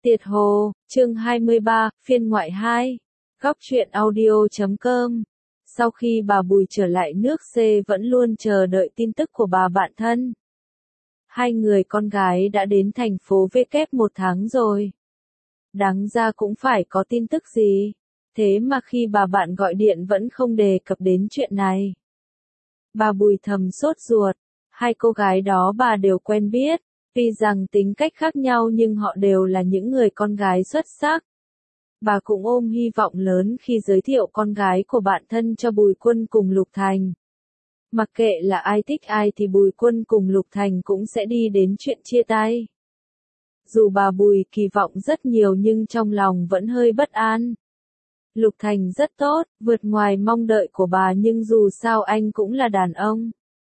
Tiệt Hồ, chương 23, phiên ngoại 2. Góc truyện audio.com. Sau khi bà Bùi trở lại nước C vẫn luôn chờ đợi tin tức của bà bạn thân. Hai người con gái đã đến thành phố V kép 1 tháng rồi. Đáng ra cũng phải có tin tức gì. Thế mà khi bà bạn gọi điện vẫn không đề cập đến chuyện này. Bà Bùi thầm sốt ruột. Hai cô gái đó bà đều quen biết. Tuy rằng tính cách khác nhau nhưng họ đều là những người con gái xuất sắc. Bà cũng ôm hy vọng lớn khi giới thiệu con gái của bạn thân cho Bùi Quân cùng Lục Thành. Mặc kệ là ai thích ai thì Bùi Quân cùng Lục Thành cũng sẽ đi đến chuyện chia tay. Dù bà Bùi kỳ vọng rất nhiều nhưng trong lòng vẫn hơi bất an. Lục Thành rất tốt, vượt ngoài mong đợi của bà nhưng dù sao anh cũng là đàn ông.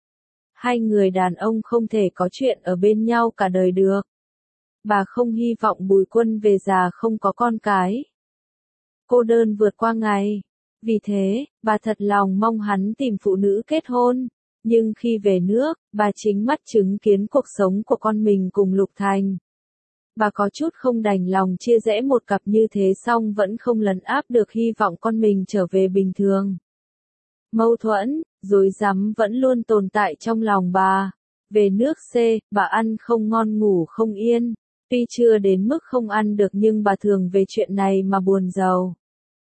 Hai người đàn ông không thể có chuyện ở bên nhau cả đời được. Bà không hy vọng Bùi Quân về già không có con cái. Cô đơn vượt qua ngày. Vì thế, bà thật lòng mong hắn tìm phụ nữ kết hôn. Nhưng khi về nước, bà chính mắt chứng kiến cuộc sống của con mình cùng Lục Thành. Bà có chút không đành lòng chia rẽ một cặp như thế song vẫn không lấn áp được hy vọng con mình trở về bình thường. Mâu thuẫn, rối rắm vẫn luôn tồn tại trong lòng bà. Về nước C, bà ăn không ngon ngủ không yên. Tuy chưa đến mức không ăn được nhưng bà thường về chuyện này mà buồn rầu.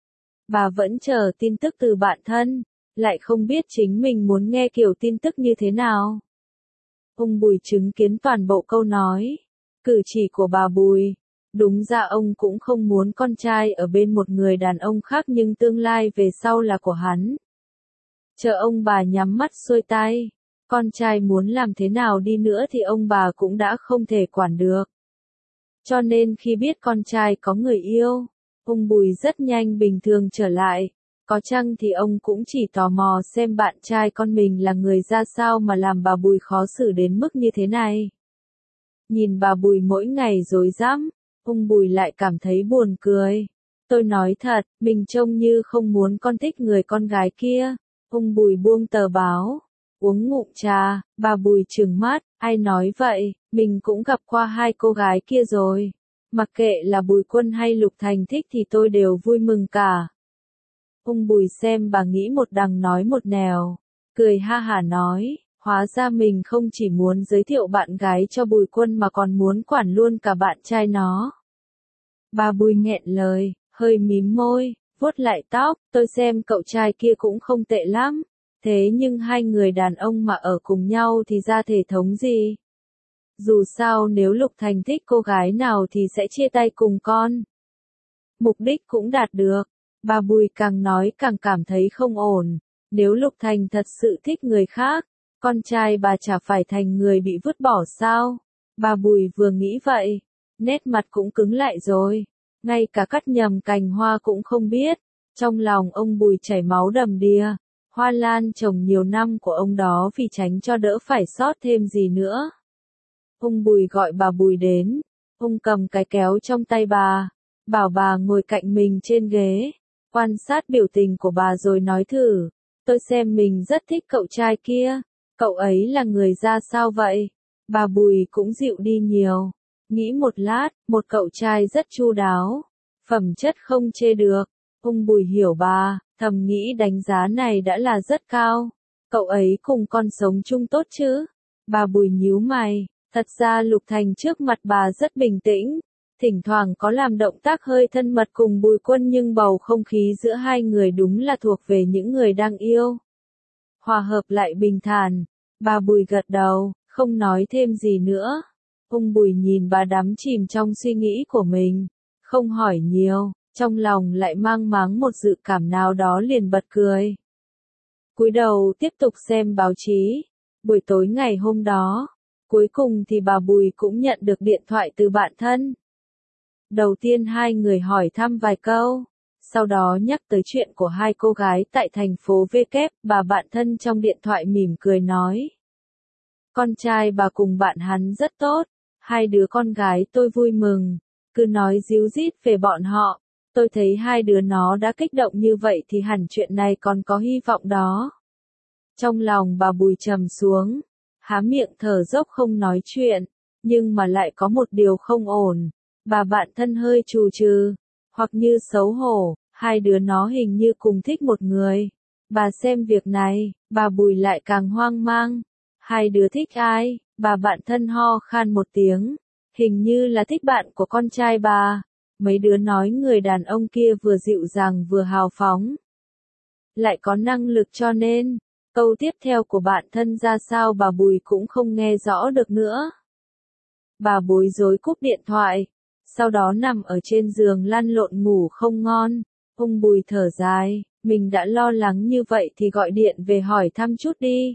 Bà vẫn chờ tin tức từ bạn thân, lại không biết chính mình muốn nghe kiểu tin tức như thế nào. Ông Bùi chứng kiến toàn bộ câu nói, cử chỉ của bà Bùi. Đúng ra ông cũng không muốn con trai ở bên một người đàn ông khác nhưng tương lai về sau là của hắn. Chờ ông bà nhắm mắt xuôi tay, con trai muốn làm thế nào đi nữa thì ông bà cũng đã không thể quản được. Cho nên khi biết con trai có người yêu, ông Bùi rất nhanh bình thường trở lại. Có chăng thì ông cũng chỉ tò mò xem bạn trai con mình là người ra sao mà làm bà Bùi khó xử đến mức như thế này. Nhìn bà Bùi mỗi ngày rối rắm, ông Bùi lại cảm thấy buồn cười. Tôi nói thật, mình trông như không muốn con thích người con gái kia. Ông Bùi buông tờ báo, uống ngụm trà, bà Bùi trừng mắt, ai nói vậy, mình cũng gặp qua hai cô gái kia rồi. Mặc kệ là Bùi Quân hay Lục Thành thích thì tôi đều vui mừng cả. Ông Bùi xem bà nghĩ một đằng nói một nẻo, cười ha hả nói, hóa ra mình không chỉ muốn giới thiệu bạn gái cho Bùi Quân mà còn muốn quản luôn cả bạn trai nó. Bà Bùi nghẹn lời, hơi mím môi, vuốt lại tóc, tôi xem cậu trai kia cũng không tệ lắm. Thế nhưng hai người đàn ông mà ở cùng nhau thì ra thể thống gì? Dù sao nếu Lục Thành thích cô gái nào thì sẽ chia tay cùng con. Mục đích cũng đạt được. Bà Bùi càng nói càng cảm thấy không ổn. Nếu Lục Thành thật sự thích người khác, con trai bà chả phải thành người bị vứt bỏ sao? Bà Bùi vừa nghĩ vậy, nét mặt cũng cứng lại rồi. Ngay cả cắt nhầm cành hoa cũng không biết. Trong lòng ông Bùi chảy máu đầm đìa. Hoa lan trồng nhiều năm của ông đó vì tránh cho đỡ phải sót thêm gì nữa. Ông Bùi gọi bà Bùi đến. Ông cầm cái kéo trong tay bà. Bảo bà ngồi cạnh mình trên ghế. Quan sát biểu tình của bà rồi nói thử. Tôi xem mình rất thích cậu trai kia. Cậu ấy là người ra sao vậy? Bà Bùi cũng dịu đi nhiều. Nghĩ một lát, một cậu trai rất chu đáo. Phẩm chất không chê được. Ông Bùi hiểu bà, thầm nghĩ đánh giá này đã là rất cao. Cậu ấy cùng con sống chung tốt chứ? Bà Bùi nhíu mày. Thật ra Lục Thành trước mặt bà rất bình tĩnh. Thỉnh thoảng có làm động tác hơi thân mật cùng Bùi Quân nhưng bầu không khí giữa hai người đúng là thuộc về những người đang yêu. Hòa hợp lại bình thản. Bà Bùi gật đầu, không nói thêm gì nữa. Ông Bùi nhìn bà đắm chìm trong suy nghĩ của mình. Không hỏi nhiều, trong lòng lại mang máng một dự cảm nào đó liền bật cười. Cúi đầu tiếp tục xem báo chí. Buổi tối ngày hôm đó, cuối cùng thì bà Bùi cũng nhận được điện thoại từ bạn thân. Đầu tiên hai người hỏi thăm vài câu, sau đó nhắc tới chuyện của hai cô gái tại thành phố V kép, bà bạn thân trong điện thoại mỉm cười nói. Con trai bà cùng bạn hắn rất tốt, hai đứa con gái tôi vui mừng, cứ nói díu dít về bọn họ, tôi thấy hai đứa nó đã kích động như vậy thì hẳn chuyện này còn có hy vọng đó. Trong lòng bà Bùi trầm xuống, há miệng thở dốc không nói chuyện, nhưng mà lại có một điều không ổn. Bà bạn thân hơi trù trừ, hoặc như xấu hổ, hai đứa nó hình như cùng thích một người. Bà xem việc này, bà Bùi lại càng hoang mang. Hai đứa thích ai? Bà bạn thân ho khan một tiếng. Hình như là thích bạn của con trai bà. Mấy đứa nói người đàn ông kia vừa dịu dàng vừa hào phóng. Lại có năng lực cho nên, câu tiếp theo của bạn thân ra sao bà Bùi cũng không nghe rõ được nữa. Bà bối rối cúp điện thoại, sau đó nằm ở trên giường lăn lộn ngủ không ngon. Ông Bùi thở dài, mình đã lo lắng như vậy thì gọi điện về hỏi thăm chút đi.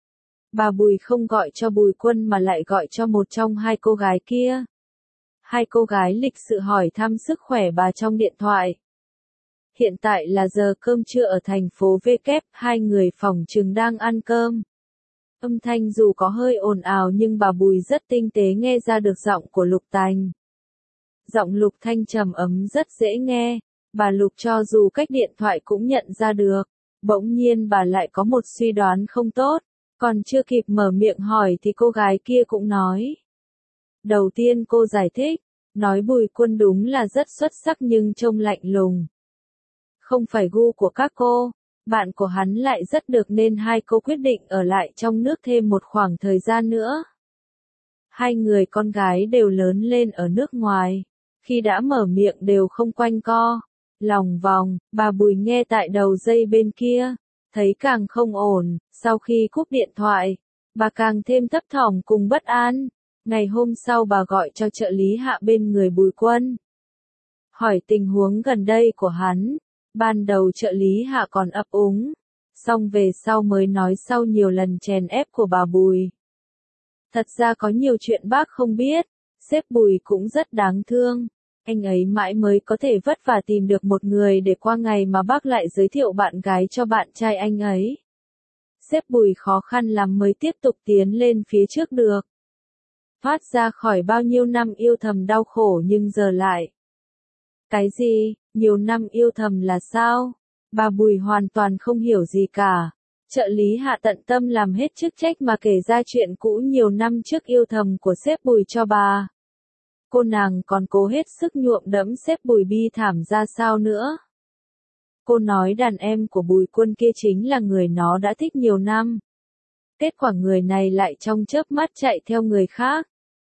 Bà Bùi không gọi cho Bùi Quân mà lại gọi cho một trong hai cô gái kia. Hai cô gái lịch sự hỏi thăm sức khỏe bà trong điện thoại. Hiện tại là giờ cơm trưa ở thành phố V kép, hai người phòng trừng đang ăn cơm. Âm thanh dù có hơi ồn ào nhưng bà Bùi rất tinh tế nghe ra được giọng của Lục Thành. Giọng Lục Thanh trầm ấm rất dễ nghe, bà Lục cho dù cách điện thoại cũng nhận ra được. Bỗng nhiên bà lại có một suy đoán không tốt, còn chưa kịp mở miệng hỏi thì cô gái kia cũng nói. Đầu tiên cô giải thích, nói Bùi Quân đúng là rất xuất sắc nhưng trông lạnh lùng. Không phải gu của các cô, bạn của hắn lại rất được nên hai cô quyết định ở lại trong nước thêm một khoảng thời gian nữa. Hai người con gái đều lớn lên ở nước ngoài, khi đã mở miệng đều không quanh co, lòng vòng. Bà Bùi nghe tại đầu dây bên kia, thấy càng không ổn. Sau khi cúp điện thoại, bà càng thêm thấp thỏm cùng bất an. Ngày hôm sau bà gọi cho trợ lý Hạ bên người Bùi Quân, hỏi tình huống gần đây của hắn. Ban đầu trợ lý Hạ còn ấp úng, xong về sau mới nói sau nhiều lần chèn ép của bà Bùi. Thật ra có nhiều chuyện bác không biết, sếp Bùi cũng rất đáng thương. Anh ấy mãi mới có thể vất vả tìm được một người để qua ngày mà bác lại giới thiệu bạn gái cho bạn trai anh ấy. Sếp Bùi khó khăn lắm mới tiếp tục tiến lên phía trước được. Thoát ra khỏi bao nhiêu năm yêu thầm đau khổ nhưng giờ lại. Cái gì, nhiều năm yêu thầm là sao? Bà Bùi hoàn toàn không hiểu gì cả. Trợ lý Hạ tận tâm làm hết chức trách mà kể ra chuyện cũ nhiều năm trước yêu thầm của sếp Bùi cho bà. Cô nàng còn cố hết sức nhuộm đẫm sếp Bùi bi thảm ra sao nữa. Cô nói đàn em của Bùi Quân kia chính là người nó đã thích nhiều năm. Kết quả người này lại trong chớp mắt chạy theo người khác.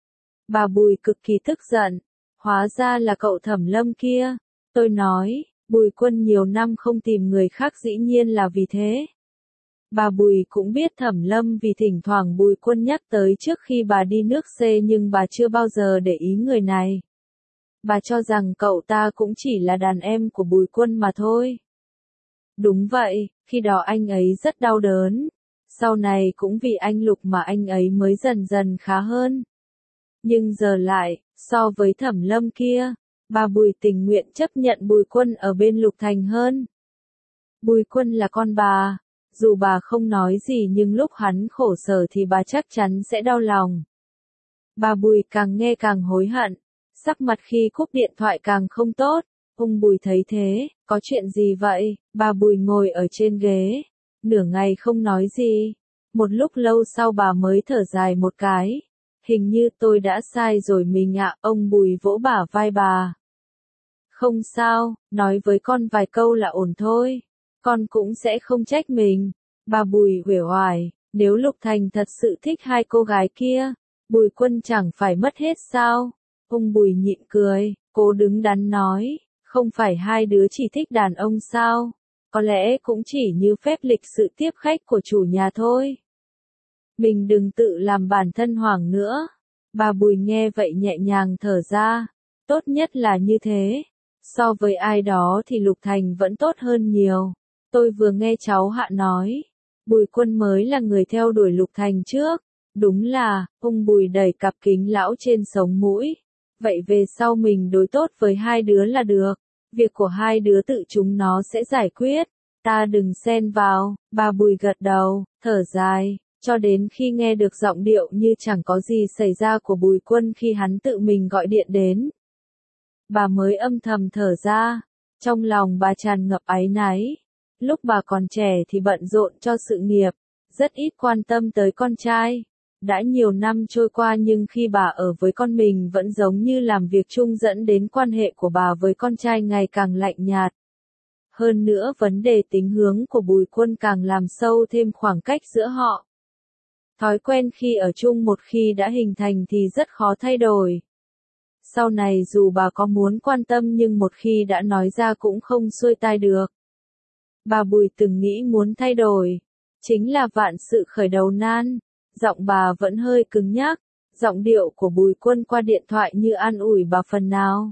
Bà Bùi cực kỳ tức giận. Hóa ra là cậu Thẩm Lâm kia. Tôi nói, Bùi Quân nhiều năm không tìm người khác dĩ nhiên là vì thế. Bà Bùi cũng biết Thẩm Lâm vì thỉnh thoảng Bùi Quân nhắc tới trước khi bà đi nước C nhưng bà chưa bao giờ để ý người này. Bà cho rằng cậu ta cũng chỉ là đàn em của Bùi Quân mà thôi. Đúng vậy, khi đó anh ấy rất đau đớn. Sau này cũng vì anh Lục mà anh ấy mới dần dần khá hơn. Nhưng giờ lại, so với Thẩm Lâm kia, bà Bùi tình nguyện chấp nhận Bùi Quân ở bên Lục Thành hơn. Bùi Quân là con bà, dù bà không nói gì nhưng lúc hắn khổ sở thì bà chắc chắn sẽ đau lòng. Bà Bùi càng nghe càng hối hận, sắc mặt khi cúp điện thoại càng không tốt. Ông Bùi thấy thế, có chuyện gì vậy? Bà Bùi ngồi ở trên ghế, nửa ngày không nói gì. Một lúc lâu sau bà mới thở dài một cái. Hình như tôi đã sai rồi mình ạ. Ông Bùi vỗ bả vai bà. Không sao, nói với con vài câu là ổn thôi. Con cũng sẽ không trách mình. Bà Bùi uể oải, nếu Lục Thành thật sự thích hai cô gái kia, Bùi Quân chẳng phải mất hết sao? Ông Bùi nhịn cười, cố đứng đắn nói, không phải hai đứa chỉ thích đàn ông sao? Có lẽ cũng chỉ như phép lịch sự tiếp khách của chủ nhà thôi. Mình đừng tự làm bản thân hoảng nữa. Bà Bùi nghe vậy nhẹ nhàng thở ra. Tốt nhất là như thế. So với ai đó thì Lục Thành vẫn tốt hơn nhiều. Tôi vừa nghe cháu Hạ nói. Bùi Quân mới là người theo đuổi Lục Thành trước. Đúng là, ông Bùi đẩy cặp kính lão trên sống mũi. Vậy về sau mình đối tốt với hai đứa là được. Việc của hai đứa tự chúng nó sẽ giải quyết. Ta đừng xen vào. Bà Bùi gật đầu, thở dài. Cho đến khi nghe được giọng điệu như chẳng có gì xảy ra của Bùi Quân khi hắn tự mình gọi điện đến. Bà mới âm thầm thở ra. Trong lòng bà tràn ngập áy náy. Lúc bà còn trẻ thì bận rộn cho sự nghiệp, rất ít quan tâm tới con trai. Đã nhiều năm trôi qua nhưng khi bà ở với con mình vẫn giống như làm việc chung dẫn đến quan hệ của bà với con trai ngày càng lạnh nhạt. Hơn nữa vấn đề tính hướng của Bùi Quân càng làm sâu thêm khoảng cách giữa họ. Thói quen khi ở chung một khi đã hình thành thì rất khó thay đổi. Sau này dù bà có muốn quan tâm nhưng một khi đã nói ra cũng không xuôi tai được. Bà Bùi từng nghĩ muốn thay đổi. Chính là vạn sự khởi đầu nan. Giọng bà vẫn hơi cứng nhắc. Giọng điệu của Bùi Quân qua điện thoại như an ủi bà phần nào.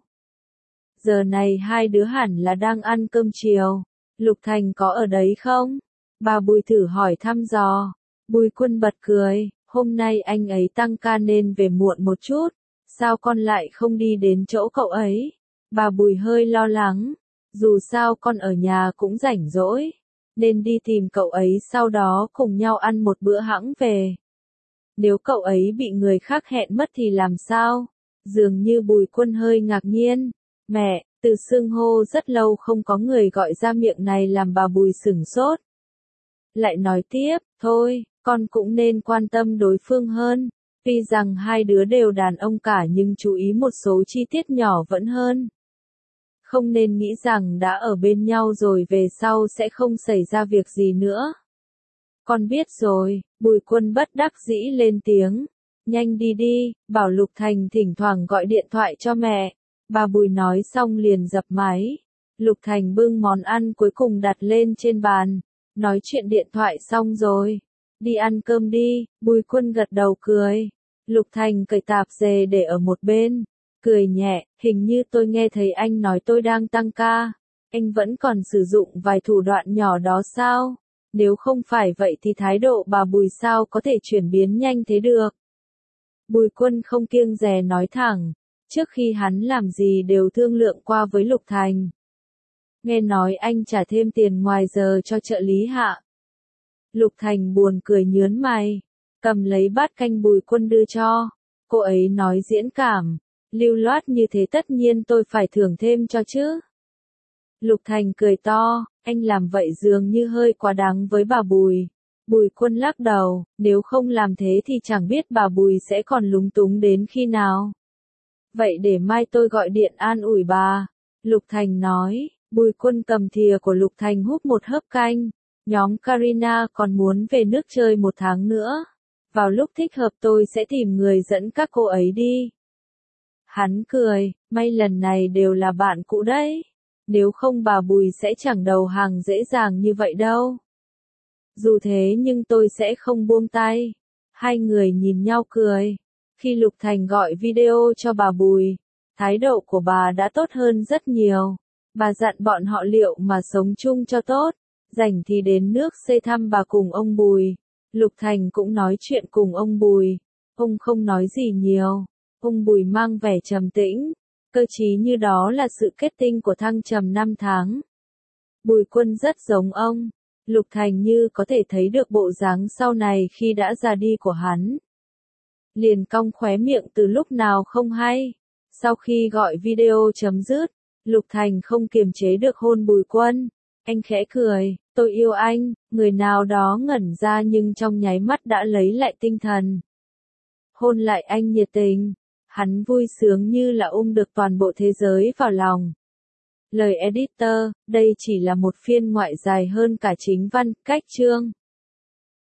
Giờ này hai đứa hẳn là đang ăn cơm chiều. Lục Thành có ở đấy không? Bà Bùi thử hỏi thăm dò. Bùi Quân bật cười. Hôm nay anh ấy tăng ca nên về muộn một chút. Sao con lại không đi đến chỗ cậu ấy? Bà Bùi hơi lo lắng. Dù sao con ở nhà cũng rảnh rỗi. Nên đi tìm cậu ấy sau đó cùng nhau ăn một bữa hẵng về. Nếu cậu ấy bị người khác hẹn mất thì làm sao? Dường như Bùi Quân hơi ngạc nhiên. Mẹ, từ xưng hô rất lâu không có người gọi ra miệng này làm bà Bùi sửng sốt. Lại nói tiếp, thôi, con cũng nên quan tâm đối phương hơn. Tuy rằng hai đứa đều đàn ông cả nhưng chú ý một số chi tiết nhỏ vẫn hơn. Không nên nghĩ rằng đã ở bên nhau rồi về sau sẽ không xảy ra việc gì nữa. Con biết rồi, Bùi Quân bất đắc dĩ lên tiếng. Nhanh đi đi, bảo Lục Thành thỉnh thoảng gọi điện thoại cho mẹ. Bà Bùi nói xong liền dập máy. Lục Thành bưng món ăn cuối cùng đặt lên trên bàn. Nói chuyện điện thoại xong rồi. Đi ăn cơm đi, Bùi Quân gật đầu cười. Lục Thành cởi tạp dề để ở một bên. Cười nhẹ, hình như tôi nghe thấy anh nói tôi đang tăng ca. Anh vẫn còn sử dụng vài thủ đoạn nhỏ đó sao? Nếu không phải vậy thì thái độ bà Bùi sao có thể chuyển biến nhanh thế được? Bùi Quân không kiêng dè nói thẳng. Trước khi hắn làm gì đều thương lượng qua với Lục Thành. Nghe nói anh trả thêm tiền ngoài giờ cho trợ lý hạ. Lục Thành buồn cười nhớn mày. Cầm lấy bát canh Bùi Quân đưa cho. Cô ấy nói diễn cảm. Lưu loát như thế tất nhiên tôi phải thưởng thêm cho chứ. Lục Thành cười to. Anh làm vậy dường như hơi quá đáng với bà Bùi. Bùi Quân lắc đầu. Nếu không làm thế thì chẳng biết bà Bùi sẽ còn lúng túng đến khi nào. Vậy để mai tôi gọi điện an ủi bà. Lục Thành nói. Bùi Quân cầm thìa của Lục Thành húp một hớp canh. Nhóm Karina còn muốn về nước chơi một tháng nữa. Vào lúc thích hợp tôi sẽ tìm người dẫn các cô ấy đi. Hắn cười, may lần này đều là bạn cũ đấy. Nếu không bà Bùi sẽ chẳng đầu hàng dễ dàng như vậy đâu. Dù thế nhưng tôi sẽ không buông tay. Hai người nhìn nhau cười. Khi Lục Thành gọi video cho bà Bùi, thái độ của bà đã tốt hơn rất nhiều. Bà dặn bọn họ liệu mà sống chung cho tốt. Rảnh thì đến nước xây thăm bà cùng ông Bùi. Lục Thành cũng nói chuyện cùng ông Bùi. Ông không nói gì nhiều. Ông Bùi mang vẻ trầm tĩnh. Cơ trí như đó là sự kết tinh của thăng trầm 5 tháng. Bùi Quân rất giống ông. Lục Thành như có thể thấy được bộ dáng sau này khi đã già đi của hắn. Liền cong khóe miệng từ lúc nào không hay. Sau khi gọi video chấm dứt, Lục Thành không kiềm chế được hôn Bùi Quân. Anh khẽ cười, tôi yêu anh, người nào đó ngẩn ra nhưng trong nháy mắt đã lấy lại tinh thần. Hôn lại anh nhiệt tình. Hắn vui sướng như là được toàn bộ thế giới vào lòng. Lời editor, đây chỉ là một phiên ngoại dài hơn cả chính văn, cách chương.